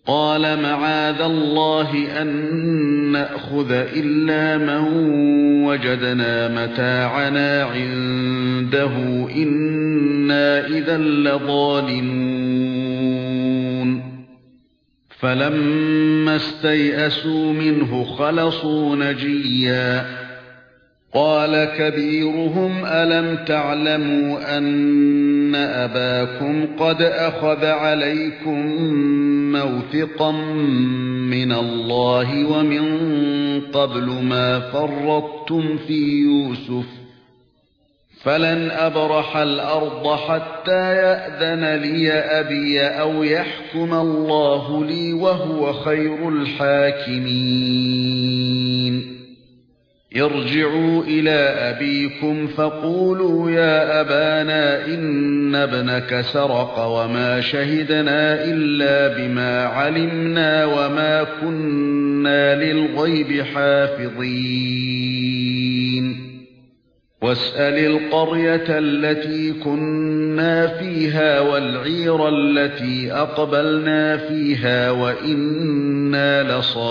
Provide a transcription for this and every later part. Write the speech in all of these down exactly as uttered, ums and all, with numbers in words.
قال معاذ الله أن نأخذ إلا من وجدنا متاعنا عنده إنا إذا لظالمون فلما استيئسوا منه خلصوا نجيا قال كبيرهم ألم تعلموا أن أباكم قد أخذ عليكم موثقا من الله ومن قبل ما فرطتم في يوسف فلن أبرح الأرض حتى يأذن لي أبي أو يحكم الله لي وهو خير الحاكمين ارجعوا إلى أبيكم فقولوا يا أبانا إن ابنك سرق وما شهدنا إلا بما علمنا وما كنا للغيب حافظين واسأل القرية التي كنا فيها والعير التي أقبلنا فيها وإنا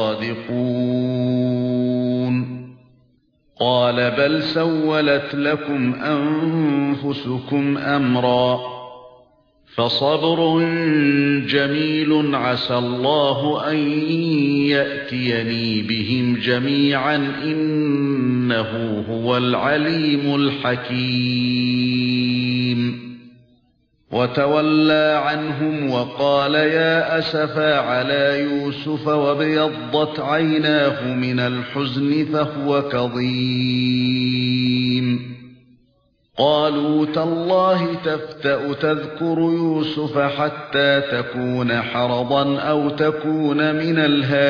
لصادقون قال بل سولت لكم أنفسكم أمرا فصبر جميل عسى الله أن يأتيني بهم جميعا إنه هو العليم الحكيم وتولى عنهم وقال يا أسفا على يوسف وابيضت عيناه من الحزن فهو كظيم قالوا تالله تفتأ تذكر يوسف حتى تكون حرضا أو تكون من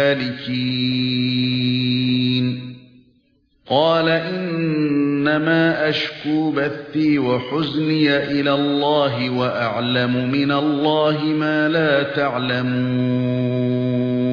الهالكين قال إنما أشكو بثي وحزني إلى الله وأعلم من الله ما لا تعلمون